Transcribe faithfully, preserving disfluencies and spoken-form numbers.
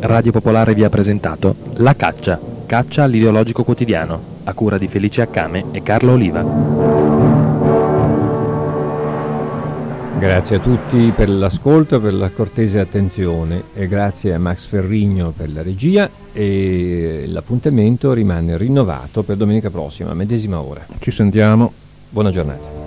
Radio Popolare vi ha presentato La Caccia, caccia all'ideologico quotidiano, a cura di Felice Accame e Carlo Oliva. Grazie a tutti per l'ascolto, per la cortese attenzione e grazie a Max Ferrigno per la regia, e l'appuntamento rimane rinnovato per domenica prossima, medesima ora. Ci sentiamo. Buona giornata.